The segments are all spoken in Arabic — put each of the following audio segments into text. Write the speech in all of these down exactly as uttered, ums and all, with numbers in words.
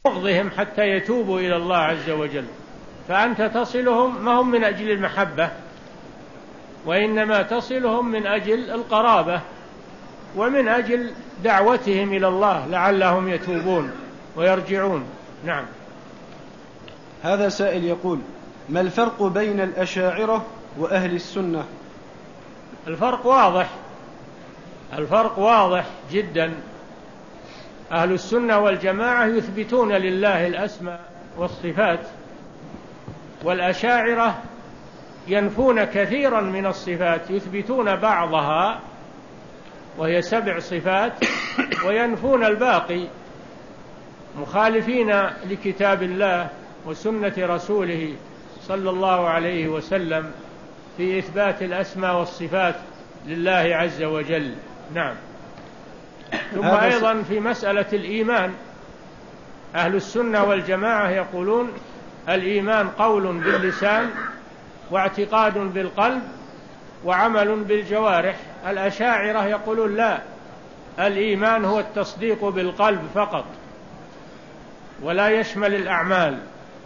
بغضهم حتى يتوبوا إلى الله عز وجل. فأنت تصلهم ما هم من أجل المحبة، وإنما تصلهم من أجل القرابة ومن أجل دعوتهم إلى الله لعلهم يتوبون ويرجعون. نعم. هذا سائل يقول: ما الفرق بين الأشاعرة وأهل السنة؟ الفرق واضح، الفرق واضح جدا. أهل السنة والجماعة يثبتون لله الأسماء والصفات، والأشاعرة ينفون كثيرا من الصفات، يثبتون بعضها وهي سبع صفات وينفون الباقي، مخالفين لكتاب الله وسنة رسوله صلى الله عليه وسلم في إثبات الأسماء والصفات لله عز وجل. نعم. ثم أيضا في مسألة الإيمان، أهل السنة والجماعة يقولون الإيمان قول باللسان واعتقاد بالقلب وعمل بالجوارح. الأشاعرة يقولون لا، الإيمان هو التصديق بالقلب فقط، ولا يشمل الأعمال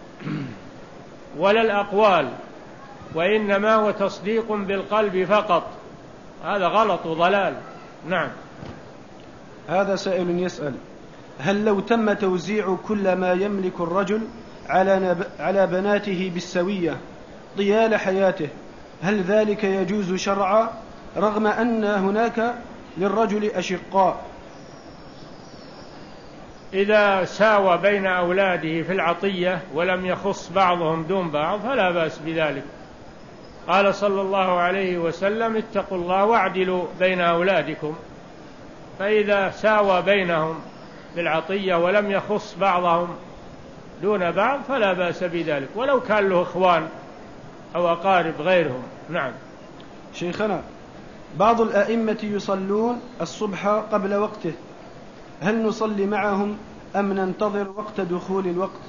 ولا الأقوال، وإنما هو تصديق بالقلب فقط. هذا غلط وضلال. نعم. هذا سائل يسأل: هل لو تم توزيع كل ما يملك الرجل على, على بناته بالسوية طيال حياته، هل ذلك يجوز شرعا رغم أن هناك للرجل أشقاء؟ إذا ساوى بين أولاده في العطية ولم يخص بعضهم دون بعض فلا بأس بذلك. قال صلى الله عليه وسلم: اتقوا الله واعدلوا بين أولادكم. فإذا ساوى بينهم بالعطية ولم يخص بعضهم دون بعض فلا بأس بذلك، ولو كان له إخوان أو أقارب غيرهم. نعم. شيخنا، بعض الأئمة يصلون الصبح قبل وقته، هل نصلي معهم أم ننتظر وقت دخول الوقت؟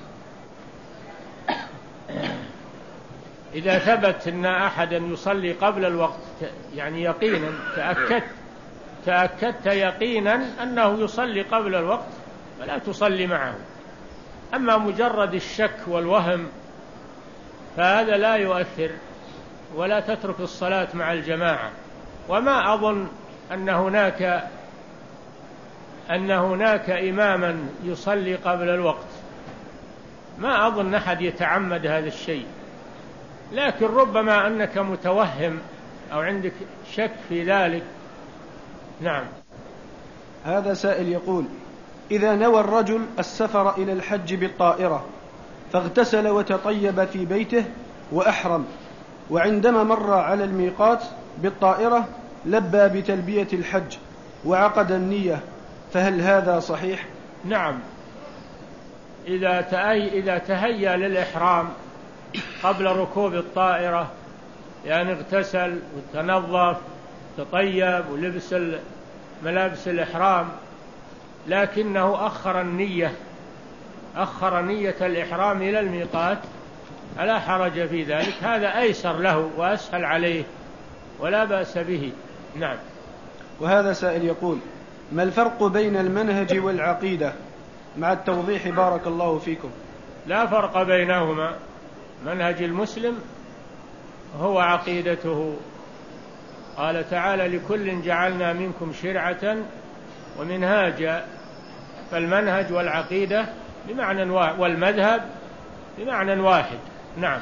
إذا ثبت أن أحدا يصلي قبل الوقت، يعني يقينا تأكدت تأكدت يقينا أنه يصلي قبل الوقت فلا تصلي معه. أما مجرد الشك والوهم فهذا لا يؤثر، ولا تترك الصلاة مع الجماعة. وما أظن أن هناك أن هناك إماما يصلي قبل الوقت، ما أظن أحد يتعمد هذا الشيء، لكن ربما أنك متوهم أو عندك شك في ذلك. نعم. هذا سائل يقول: إذا نوى الرجل السفر إلى الحج بالطائرة فاغتسل وتطيب في بيته وأحرم، وعندما مر على الميقات بالطائرة لبى بتلبية الحج وعقد النية، فهل هذا صحيح؟ نعم. إذا إذا تهيأ للإحرام قبل ركوب الطائرة، يعني اغتسل وتنظف تطيب ولبس ملابس الإحرام، لكنه أخر النية أخر نية الإحرام إلى الميقات، فلا حرج في ذلك، هذا أيسر له وأسهل عليه ولا بأس به. نعم. وهذا سائل يقول: ما الفرق بين المنهج والعقيدة؟ مع التوضيح بارك الله فيكم. لا فرق بينهما. منهج المسلم هو عقيدته. قال تعالى: لكل جعلنا منكم شرعة ومنهاجا. فالمنهج والعقيدة بمعنى واحد، والمذهب بمعنى واحد. نعم.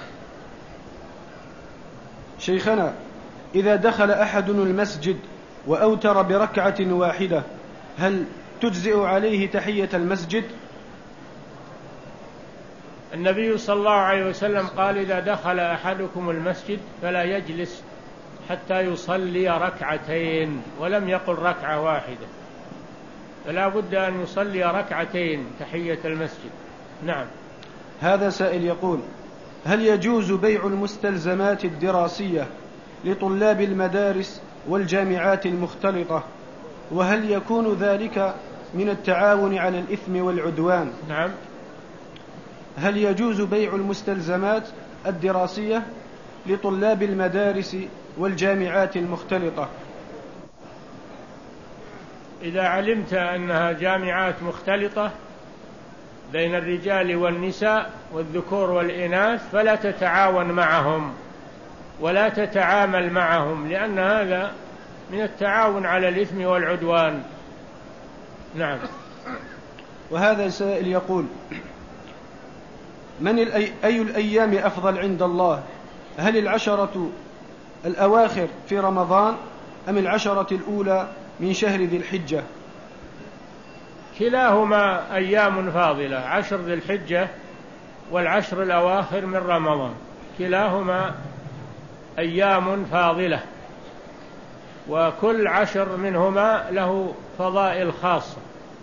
شيخنا، إذا دخل أحدنا المسجد وأوتر بركعة واحدة هل تجزئ عليه تحية المسجد؟ النبي صلى الله عليه وسلم قال: إذا دخل أحدكم المسجد فلا يجلس حتى يصلي ركعتين، ولم يقل ركعة واحدة، فلا بد أن يصلي ركعتين تحية المسجد. نعم. هذا سائل يقول: هل يجوز بيع المستلزمات الدراسية لطلاب المدارس والجامعات المختلطة، وهل يكون ذلك من التعاون على الإثم والعدوان؟ نعم. هل يجوز بيع المستلزمات الدراسية لطلاب المدارس والجامعات المختلطة؟ إذا علمت أنها جامعات مختلطة بين الرجال والنساء والذكور والإناث فلا تتعاون معهم ولا تتعامل معهم، لأن هذا من التعاون على الإثم والعدوان. نعم. وهذا سائل يقول: من الأي... أي الأيام أفضل عند الله؟ هل العشرة الأواخر في رمضان أم العشرة الأولى من شهر ذي الحجة؟ كلاهما أيام فاضلة، عشر ذي الحجة والعشر الأواخر من رمضان، كلاهما أيام فاضلة، وكل عشر منهما له فضائل خاصة.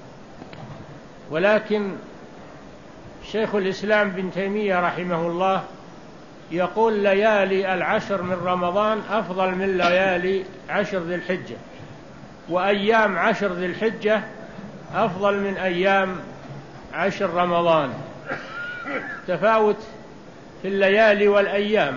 ولكن شيخ الإسلام بن تيمية رحمه الله يقول ليالي العشر من رمضان أفضل من ليالي عشر ذي الحجة، وأيام عشر ذي الحجة أفضل من أيام عشر رمضان، تفاوت في الليالي والأيام،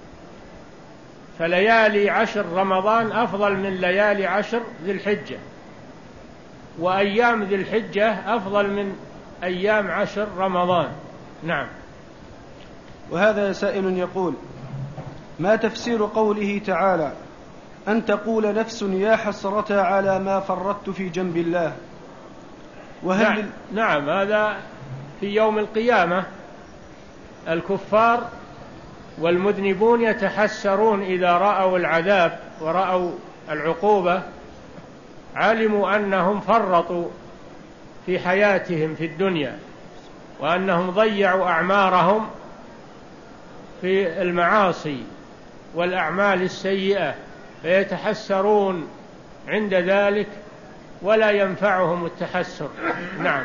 فليالي عشر رمضان أفضل من ليالي عشر ذي الحجة، وأيام ذي الحجة أفضل من أيام عشر رمضان. نعم. وهذا سائل يقول: ما تفسير قوله تعالى: أن تقول نفس يا حسرة على ما فرطت في جنب الله؟ وهل نعم, نعم هذا في يوم القيامة الكفار والمذنبون يتحسرون إذا رأوا العذاب ورأوا العقوبة، علموا أنهم فرطوا في حياتهم في الدنيا، وأنهم ضيعوا أعمارهم في المعاصي والأعمال السيئة، فيتحسرون عند ذلك ولا ينفعهم التحسر. نعم.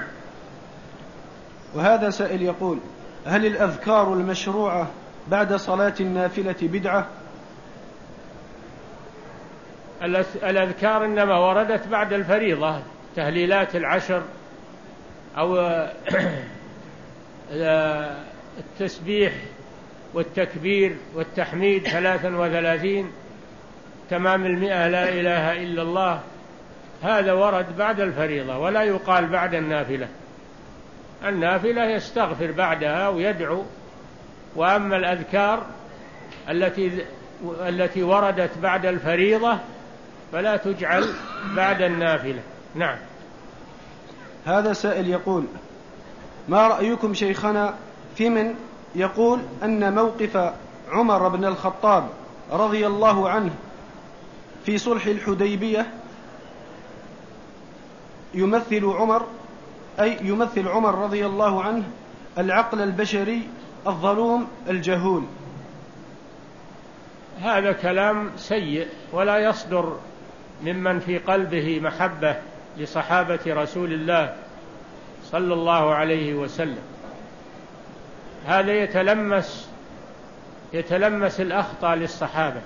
وهذا سائل يقول: هل الأذكار المشروعة بعد صلاة النافلة بدعة؟ الأذكار إنما وردت بعد الفريضة، تهليلات العشر أو التسبيح والتكبير والتحميد ثلاثا وثلاثين، تمام المئة لا إله إلا الله، هذا ورد بعد الفريضة ولا يقال بعد النافلة. النافلة يستغفر بعدها ويدعو، وأما الأذكار التي التي وردت بعد الفريضة فلا تجعل بعد النافلة. نعم. هذا سائل يقول: ما رأيكم شيخنا في من يقول أن موقف عمر بن الخطاب رضي الله عنه في صلح الحديبية يمثل عمر أي يمثل عمر رضي الله عنه العقل البشري الظلوم الجهول؟ هذا كلام سيء ولا يصدر ممن في قلبه محبة لصحابة رسول الله صلى الله عليه وسلم. هذا يتلمس يتلمس الأخطاء للصحابة،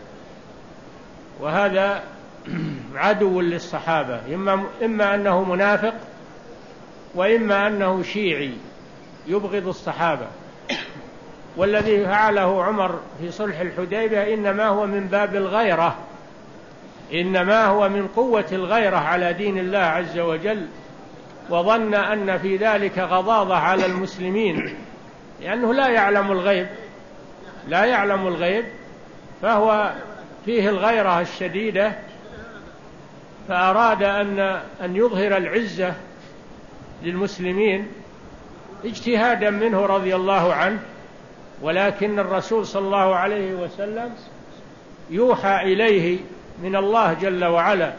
وهذا عدو للصحابة، إما, إما أنه منافق وإما أنه شيعي يبغض الصحابة. والذي فعله عمر في صلح الحديبية إنما هو من باب الغيرة، إنما هو من قوة الغيرة على دين الله عز وجل، وظن أن في ذلك غضاضة على المسلمين، لأنه لا يعلم الغيب لا يعلم الغيب فهو فيه الغيرة الشديدة، فأراد أن أن يظهر العزة للمسلمين اجتهادا منه رضي الله عنه. ولكن الرسول صلى الله عليه وسلم يوحى إليه من الله جل وعلا،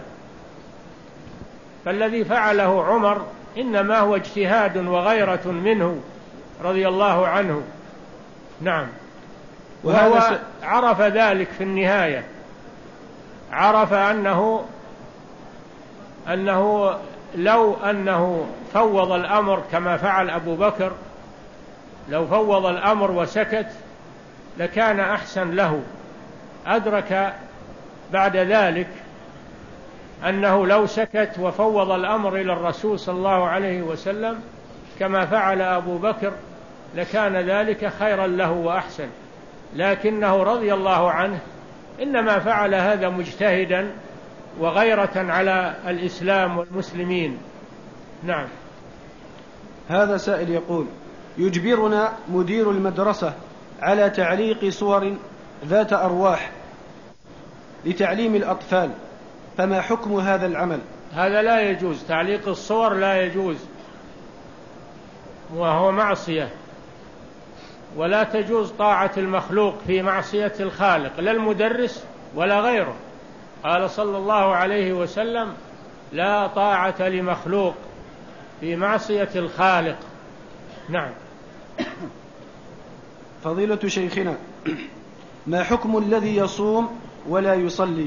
فالذي فعله عمر إنما هو اجتهاد وغيرة منه رضي الله عنه. نعم. وهو عرف ذلك في النهاية، عرف أنه أنه لو أنه فوض الأمر كما فعل أبو بكر، لو فوض الأمر وسكت لكان أحسن له. أدرك بعد ذلك أنه لو سكت وفوض الأمر إلى الرسول صلى الله عليه وسلم كما فعل أبو بكر لكان ذلك خيرا له وأحسن، لكنه رضي الله عنه إنما فعل هذا مجتهدا وغيرة على الإسلام والمسلمين. نعم. هذا سائل يقول: يجبرنا مدير المدرسة على تعليق صور ذات أرواح لتعليم الأطفال، فما حكم هذا العمل؟ هذا لا يجوز، تعليق الصور لا يجوز، وهو معصية، ولا تجوز طاعة المخلوق في معصية الخالق، لا المدرس ولا غيره. قال صلى الله عليه وسلم: لا طاعة لمخلوق في معصية الخالق. نعم. فضيلة شيخنا، ما حكم الذي يصوم ولا يصلي؟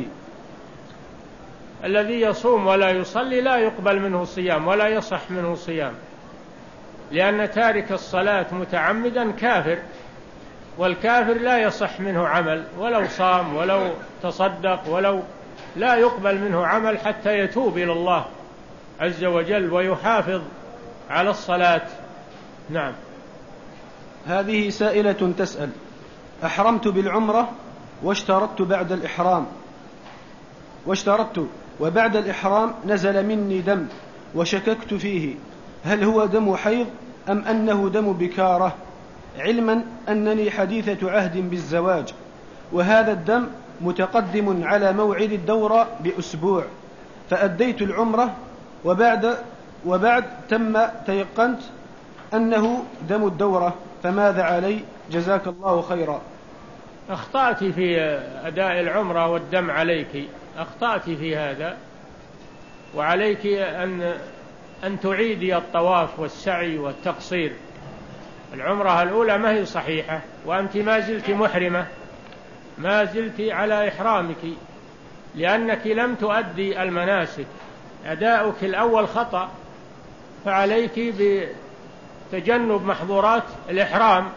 الذي يصوم ولا يصلي لا يقبل منه صيام ولا يصح منه صيام، لأن تارك الصلاة متعمدا كافر، والكافر لا يصح منه عمل، ولو صام ولو تصدق ولو لا يقبل منه عمل حتى يتوب إلى الله عز وجل ويحافظ على الصلاة. نعم. هذه سائلة تسأل: أحرمت بالعمرة واشترطت بعد الإحرام واشترطت وبعد الإحرام نزل مني دم وشككت فيه، هل هو دم حيض أم أنه دم بكارة، علما أنني حديثة عهد بالزواج، وهذا الدم متقدم على موعد الدورة بأسبوع، فأديت العمرة وبعد وبعد تم تيقنت أنه دم الدورة، فماذا علي؟ جزاك الله خيرا. أخطأت في أداء العمرة والدم عليك، أخطأت في هذا، وعليك أن أن تعيدي الطواف والسعي والتقصير. العمرة الأولى ما هي صحيحة، وأنت ما زلت محرمة، ما زلت على إحرامك، لأنك لم تؤدي المناسك، أداؤك الأول خطأ، فعليك بتجنب محظورات الإحرام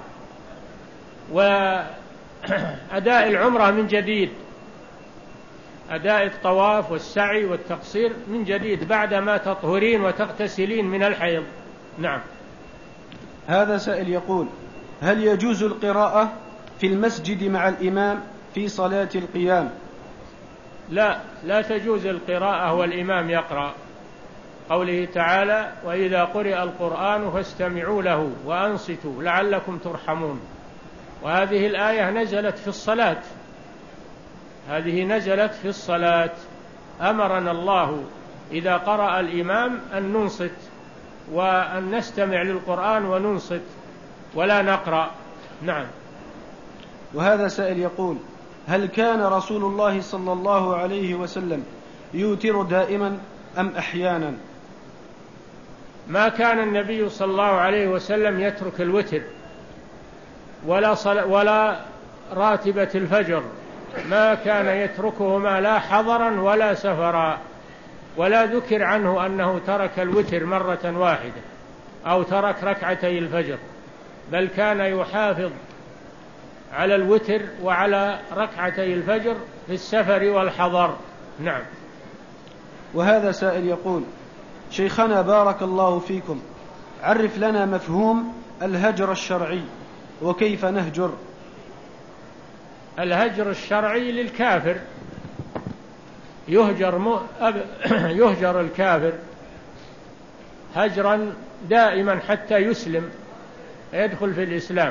وأداء العمرة من جديد، أداء الطواف والسعي والتقصير من جديد بعدما تطهرين وتغتسلين من الحيض. نعم. هذا سائل يقول: هل يجوز القراءة في المسجد مع الإمام في صلاة القيام؟ لا، لا تجوز القراءة والإمام يقرأ، قوله تعالى: وإذا قرئ القرآن فاستمعوا له وأنصتوا لعلكم ترحمون. وهذه الآية نزلت في الصلاة، هذه نزلت في الصلاة، أمرنا الله إذا قرأ الإمام أن ننصت وأن نستمع للقرآن وننصت ولا نقرأ. نعم. وهذا سائل يقول: هل كان رسول الله صلى الله عليه وسلم يوتر دائما أم أحيانا؟ ما كان النبي صلى الله عليه وسلم يترك الوتر ولا, ولا راتبة الفجر، ما كان يتركهما لا حضرا ولا سفرا، ولا ذكر عنه أنه ترك الوتر مرة واحدة أو ترك ركعتي الفجر، بل كان يحافظ على الوتر وعلى ركعتي الفجر في السفر والحضر. نعم. وهذا سائل يقول: شيخنا بارك الله فيكم، عرف لنا مفهوم الهجر الشرعي وكيف نهجر. الهجر الشرعي للكافر، يهجر, م... أب... يهجر الكافر هجرا دائما حتى يسلم يدخل في الإسلام،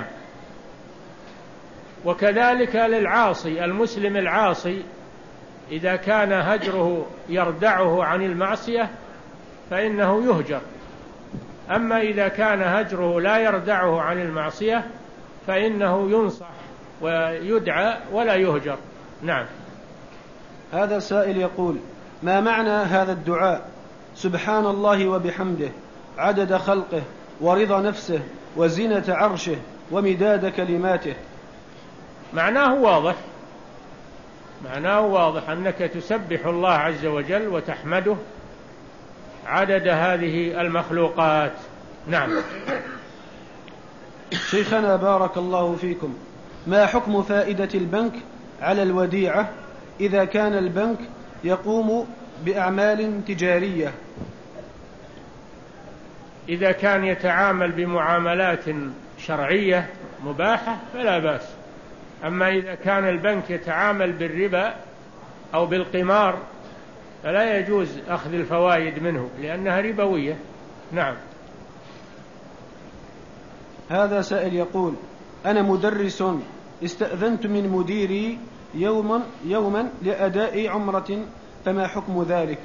وكذلك للعاصي المسلم العاصي إذا كان هجره يردعه عن المعصية فإنه يهجر، أما إذا كان هجره لا يردعه عن المعصية فإنه ينصح ويدعى ولا يهجر. نعم. هذا سائل يقول: ما معنى هذا الدعاء سبحان الله وبحمده عدد خلقه ورضا نفسه وزنة عرشه ومداد كلماته؟ معناه واضح، معناه واضح أنك تسبح الله عز وجل وتحمده عدد هذه المخلوقات. نعم. شيخنا بارك الله فيكم، ما حكم فائدة البنك على الوديعة إذا كان البنك يقوم بأعمال تجارية؟ إذا كان يتعامل بمعاملات شرعية مباحة فلا بأس، أما إذا كان البنك يتعامل بالربا أو بالقمار فلا يجوز أخذ الفوائد منه لأنها ربوية. نعم. هذا سائل يقول: أنا مدرس استأذنت من مديري يوما, يوما لأداء عمرة، فما حكم ذلك؟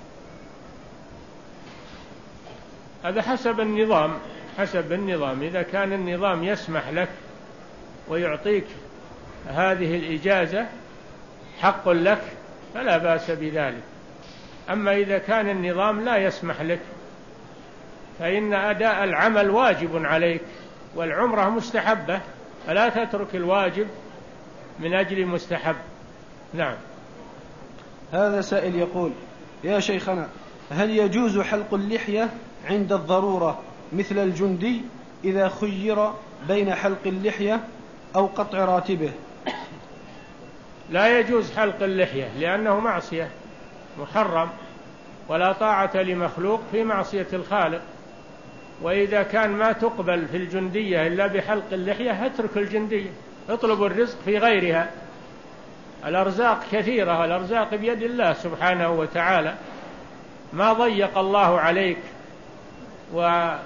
هذا حسب النظام حسب النظام إذا كان النظام يسمح لك ويعطيك هذه الإجازة حق لك فلا بأس بذلك. أما إذا كان النظام لا يسمح لك فإن أداء العمل واجب عليك، والعمرة مستحبة، فلا تترك الواجب من أجل مستحب. نعم. هذا سائل يقول: يا شيخنا، هل يجوز حلق اللحية عند الضرورة مثل الجندي إذا خير بين حلق اللحية أو قطع راتبه؟ لا يجوز حلق اللحية لأنه معصية محرم، ولا طاعة لمخلوق في معصية الخالق. وإذا كان ما تقبل في الجندية إلا بحلق اللحية اترك الجندية، اطلب الرزق في غيرها. الأرزاق كثيرة، الأرزاق بيد الله سبحانه وتعالى، ما ضيق الله عليك وألجأك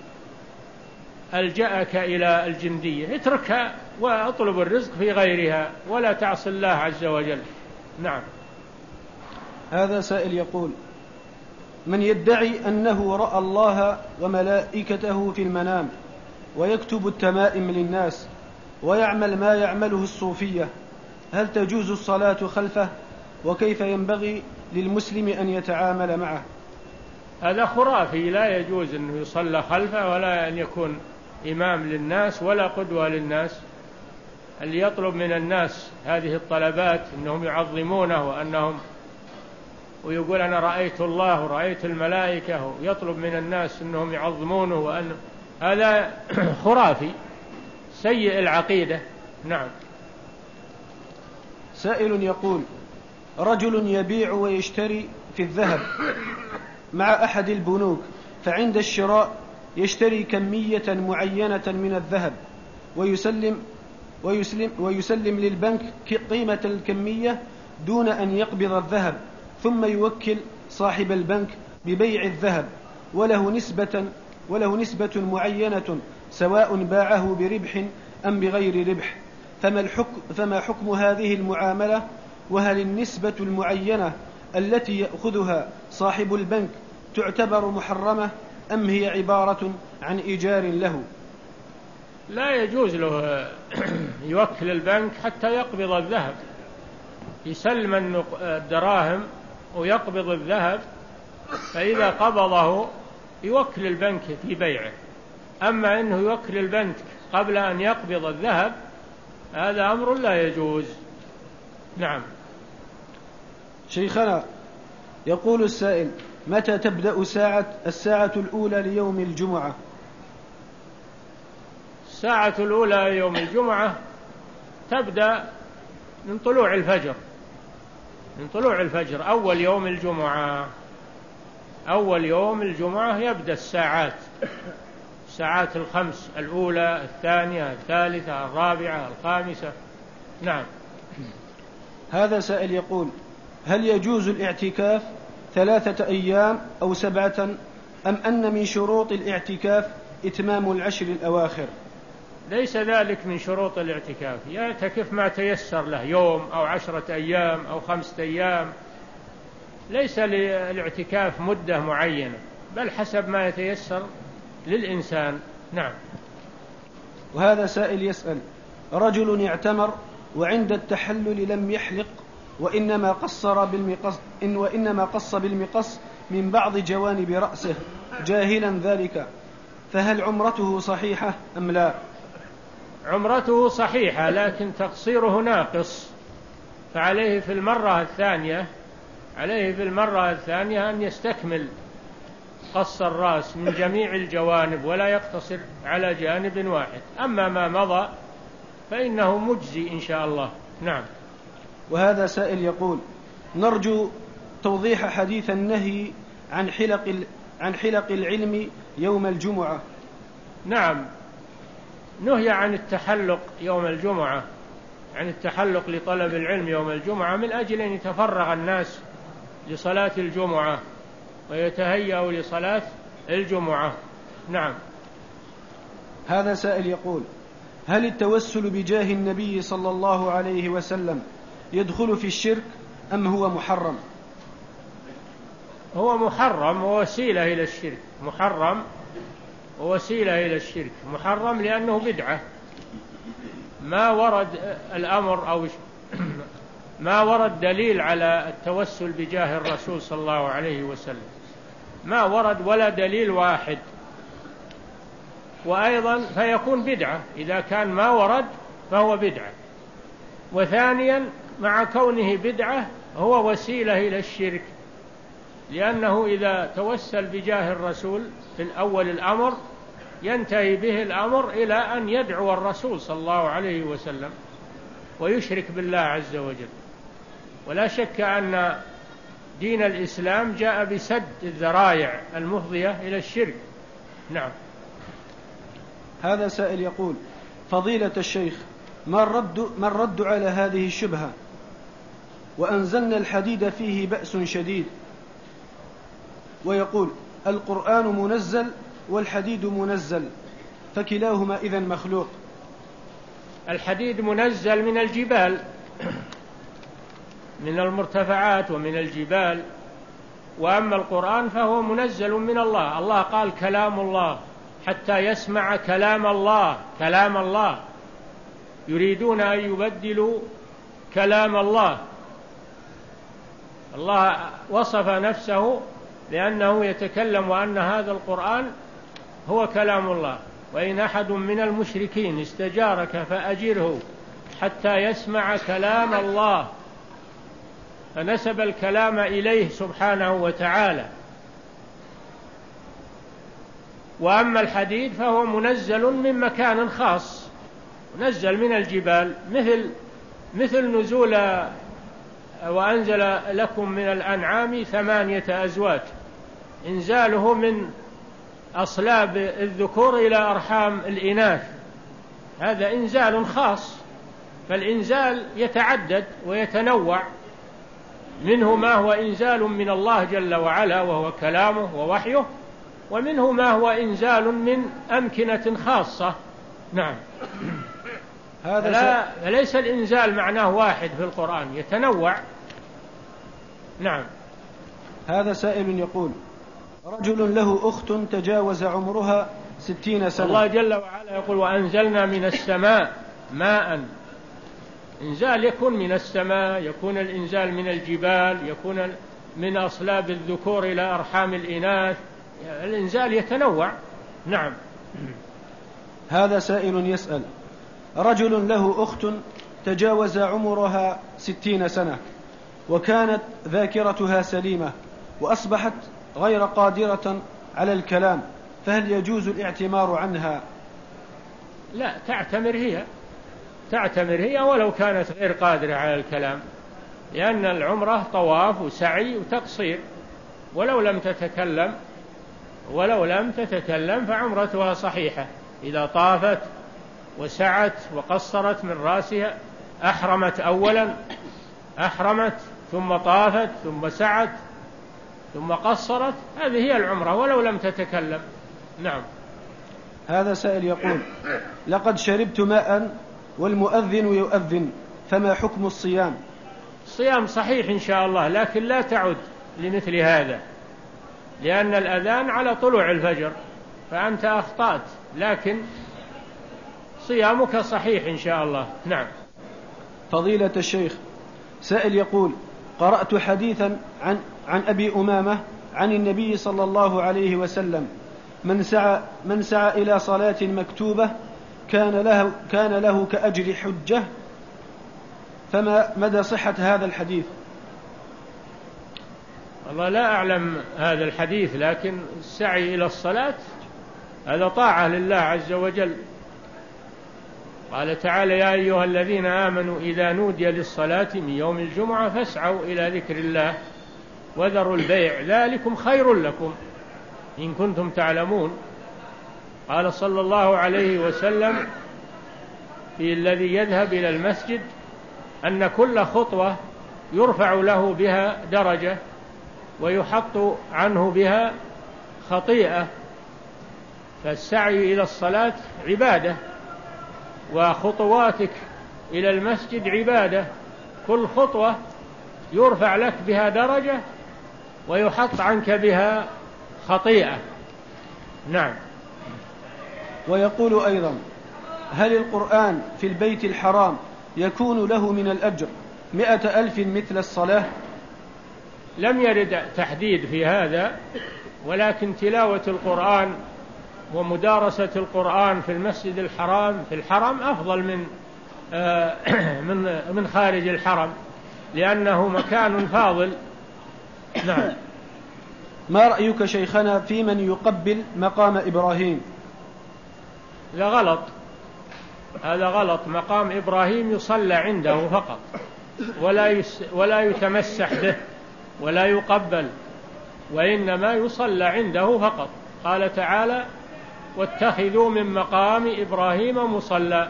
إلى الجندية، اتركها واطلب الرزق في غيرها ولا تعصي الله عز وجل. نعم. هذا سائل يقول: من يدعي أنه رأى الله وملائكته في المنام ويكتب التمائم للناس ويعمل ما يعمله الصوفية، هل تجوز الصلاة خلفه؟ وكيف ينبغي للمسلم أن يتعامل معه؟ هذا خرافي، لا يجوز أنه يصلى خلفه ولا أن يكون إمام للناس ولا قدوة للناس. اللي يطلب من الناس هذه الطلبات أنهم يعظمونه وأنهم ويقول أنا رأيت الله ورأيت الملائكة، ويطلب من الناس أنهم يعظمونه، وأن هذا خرافي سيء العقيدة. نعم. سائل يقول: رجل يبيع ويشتري في الذهب مع أحد البنوك، فعند الشراء يشتري كمية معينة من الذهب ويسلم, ويسلم, ويسلم للبنك قيمة الكمية دون أن يقبض الذهب، ثم يوكل صاحب البنك ببيع الذهب وله نسبة, وله نسبة معينة سواء باعه بربح أم بغير ربح، فما, الحكم فما حكم هذه المعاملة؟ وهل النسبة المعينة التي يأخذها صاحب البنك تعتبر محرمة أم هي عبارة عن إيجار له؟ لا يجوز له يوكل البنك حتى يقبض الذهب، يسلم الدراهم ويقبض الذهب، فإذا قبضه يوكل البنك في بيعه. أما أنه يوكل البنك قبل أن يقبض الذهب هذا أمر لا يجوز. نعم. شيخنا، يقول السائل: متى تبدأ ساعة الساعة الأولى ليوم الجمعة؟ الساعة الأولى ليوم الجمعة تبدأ من طلوع الفجر، من طلوع الفجر أول يوم الجمعة. أول يوم الجمعة يبدأ الساعات الساعات الخمس، الأولى الثانية الثالثة الرابعة الخامسة. نعم. هذا سائل يقول: هل يجوز الاعتكاف ثلاثة أيام أو سبعة، أم أن من شروط الاعتكاف إتمام العشر الأواخر؟ ليس ذلك من شروط الاعتكاف، يعتكف ما تيسر له، يوم أو عشرة أيام أو خمسة أيام، ليس للاعتكاف مدة معينة، بل حسب ما يتيسر للإنسان. نعم. وهذا سائل يسأل: رجل اعتمر وعند التحلل لم يحلق وإنما قصر بالمقص إن وإنما قص بالمقص من بعض جوانب رأسه جاهلا ذلك، فهل عمرته صحيحة أم لا؟ عمرته صحيحة، لكن تقصيره ناقص، فعليه في المرة الثانية عليه في المرة الثانية أن يستكمل قص الرأس من جميع الجوانب ولا يقتصر على جانب واحد. أما ما مضى فإنه مجزي إن شاء الله. نعم. وهذا سائل يقول: نرجو توضيح حديث النهي عن حلق عن حلق العلم يوم الجمعة. نعم، نهي عن التحلق يوم الجمعة، عن التحلق لطلب العلم يوم الجمعة، من أجل أن يتفرغ الناس لصلاة الجمعة ويتهيأوا لصلاة الجمعة. نعم. هذا سائل يقول: هل التوسل بجاه النبي صلى الله عليه وسلم يدخل في الشرك أم هو محرم؟ هو محرم ووسيلة إلى الشرك. محرم ووسيلة إلى الشرك. محرم لأنه بدعة، ما ورد الأمر أو ما ورد دليل على التوسل بجاه الرسول صلى الله عليه وسلم، ما ورد ولا دليل واحد. وأيضا فيكون بدعة إذا كان ما ورد فهو بدعة. وثانيا مع كونه بدعة هو وسيلة إلى الشرك، لأنه إذا توسل بجاه الرسول في الأول الأمر ينتهي به الأمر إلى أن يدعو الرسول صلى الله عليه وسلم ويشرك بالله عز وجل. ولا شك أن دين الإسلام جاء بسد الذرائع المفضية إلى الشرك. نعم. هذا سائل يقول: فضيلة الشيخ، ما الرد, ما الرد على هذه الشبهة؟ وأنزلنا الحديد فيه بأس شديد. ويقول: القرآن منزل والحديد منزل، فكلاهما إذن مخلوق. الحديد منزل من الجبال، من المرتفعات ومن الجبال. وأما القرآن فهو منزل من الله. الله قال كلام الله حتى يسمع كلام الله. كلام الله يريدون أن يبدلوا كلام الله. الله وصف نفسه لأنه يتكلم وأن هذا القرآن هو كلام الله. وإن أحد من المشركين استجارك فأجره حتى يسمع كلام الله، فنسب الكلام إليه سبحانه وتعالى. وأما الحديد فهو منزل من مكان خاص، منزل من الجبال، مثل مثل نزول وأنزل لكم من الأنعام ثمانية أزواج، إنزاله من أصلاب الذكور إلى أرحام الإناث، هذا إنزال خاص. فالإنزال يتعدد ويتنوع، منه ما هو إنزال من الله جل وعلا وهو كلامه ووحيه، ومنه ما هو إنزال من أمكنة خاصة. نعم. هذا لا ليس الإنزال معناه واحد في القرآن، يتنوع. نعم. هذا سائل يقول: رجل له أخت تجاوز عمرها ستين سنة. الله جل وعلا يقول: وأنزلنا من السماء ماء. إنزال يكون من السماء، يكون الإنزال من الجبال، يكون من أصلاب الذكور إلى أرحام الإناث، الإنزال يتنوع. نعم. هذا سائل يسأل: رجل له أخت تجاوز عمرها ستين سنة وكانت ذاكرتها سليمة وأصبحت غير قادرة على الكلام، فهل يجوز الاعتمار عنها؟ لا، تعتمر هي تعتمر هي ولو كانت غير قادرة على الكلام، لأن العمرة طواف وسعي وتقصير. ولو لم تتكلم ولو لم تتكلم فعمرتها صحيحة إذا طافت وسعت وقصرت من رأسها. أحرمت أولا، أحرمت ثم طافت ثم سعت ثم قصرت، هذه هي العمرة ولو لم تتكلم. نعم. هذا سائل يقول: لقد شربت ماء والمؤذن يؤذن، فما حكم الصيام؟ الصيام صحيح إن شاء الله، لكن لا تعد لمثل هذا، لأن الأذان على طلوع الفجر، فأنت أخطأت، لكن صيامك صحيح إن شاء الله. نعم. فضيلة الشيخ، سائل يقول: قرأت حديثا عن, عن أبي أمامة عن النبي صلى الله عليه وسلم: من سعى, من سعى إلى صلاة مكتوبة كان له, كان له كأجر حجة، فما مدى صحة هذا الحديث؟ والله لا أعلم هذا الحديث، لكن السعي إلى الصلاة هذا طاعة لله عز وجل. قال تعالى: يا أيها الذين آمنوا إذا نودي للصلاة من يوم الجمعة فاسعوا إلى ذكر الله وذروا البيع ذلكم خير لكم إن كنتم تعلمون. قال صلى الله عليه وسلم في الذي يذهب إلى المسجد أن كل خطوة يرفع له بها درجة ويحط عنه بها خطيئة، فالسعي إلى الصلاة عبادة، وخطواتك إلى المسجد عبادة، كل خطوة يرفع لك بها درجة ويحط عنك بها خطيئة. نعم. ويقول أيضا: هل القرآن في البيت الحرام يكون له من الأجر مئة ألف مثل الصلاة؟ لم يرد تحديد في هذا، ولكن تلاوة القرآن ومدارسة القرآن في المسجد الحرام في الحرم أفضل من من من خارج الحرم، لأنه مكان فاضل. نعم. ما رأيك شيخنا في من يقبل مقام إبراهيم؟ لا، غلط، هذا غلط. مقام إبراهيم يصلى عنده فقط، ولا يس ولا يتمسح به ولا يقبل، وإنما يصلى عنده فقط. قال تعالى: واتخذوا من مقام إبراهيم مصلى.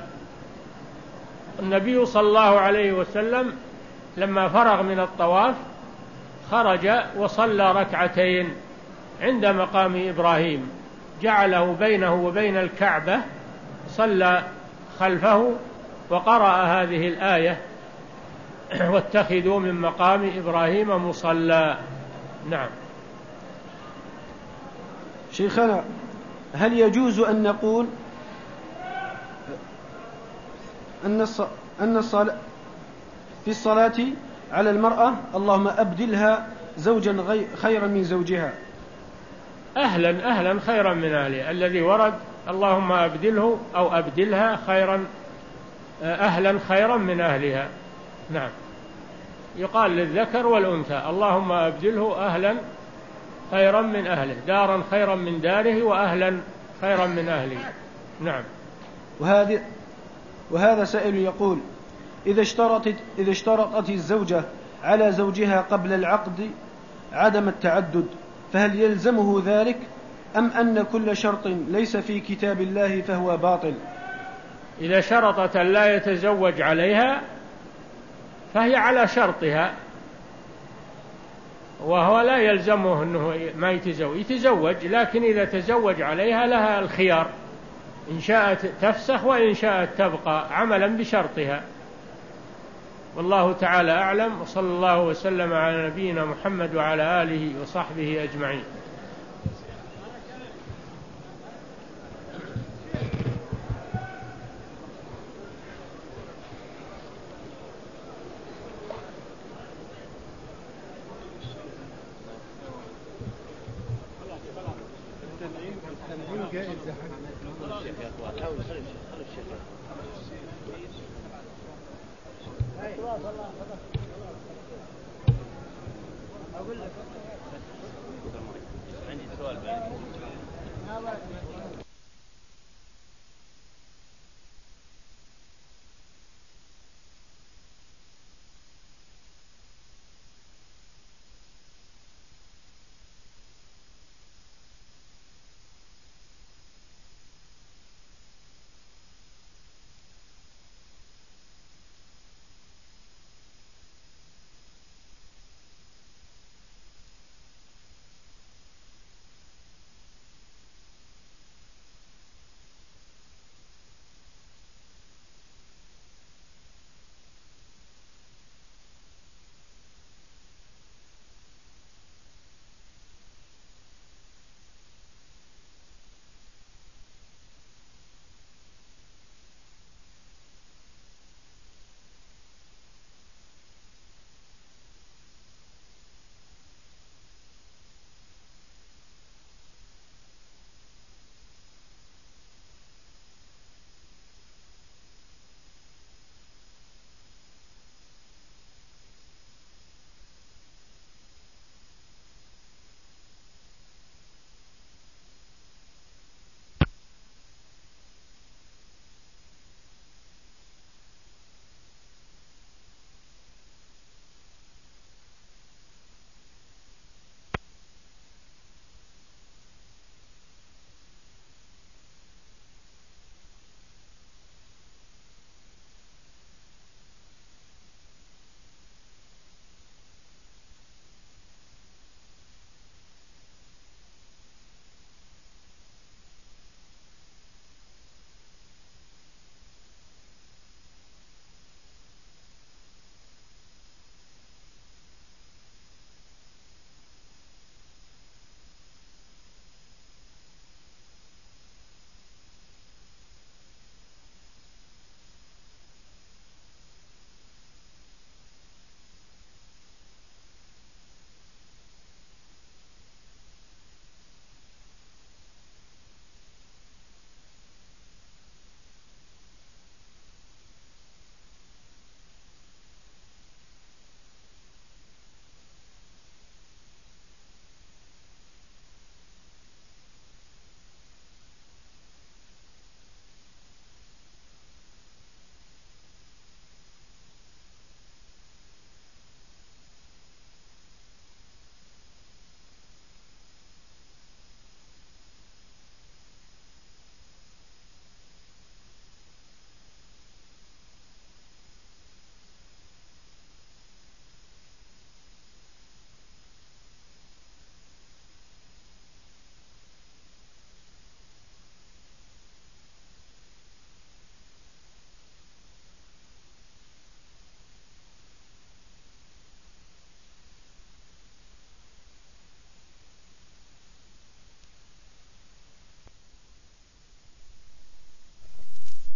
النبي صلى الله عليه وسلم لما فرغ من الطواف خرج وصلى ركعتين عند مقام إبراهيم، جعله بينه وبين الكعبة، صلى خلفه وقرأ هذه الآية: واتخذوا من مقام إبراهيم مصلى. نعم. شيخنا، هل يجوز أن نقول أن أن الصلاة في الصلاة على المرأة اللهم أبدلها زوجا خيرا من زوجها؟ أهلا أهلا خيرا من أهلها، الذي ورد اللهم أبدله أو أبدلها خيرا أهلا خيرا من أهلها. نعم. يقال للذكر والأنثى: اللهم أبدله أهلا خيرا من أهله، دارا خيرا من داره، وأهلا خيرا من أهله. نعم. وهذا وهذا سائل يقول: إذا اشترطت إذا اشترطت الزوجة على زوجها قبل العقد عدم التعدد، فهل يلزمه ذلك، أم أن كل شرط ليس في كتاب الله فهو باطل؟ إذا شرطت لا يتزوج عليها فهي على شرطها، وهو لا يلزمه أنه ما يتزوج يتزوج لكن إذا تزوج عليها لها الخيار، إن شاءت تفسخ وإن شاءت تبقى عملا بشرطها. والله تعالى أعلم، وصلى الله وسلم على نبينا محمد وعلى آله وصحبه أجمعين. أقول لك عندي سؤال بعد.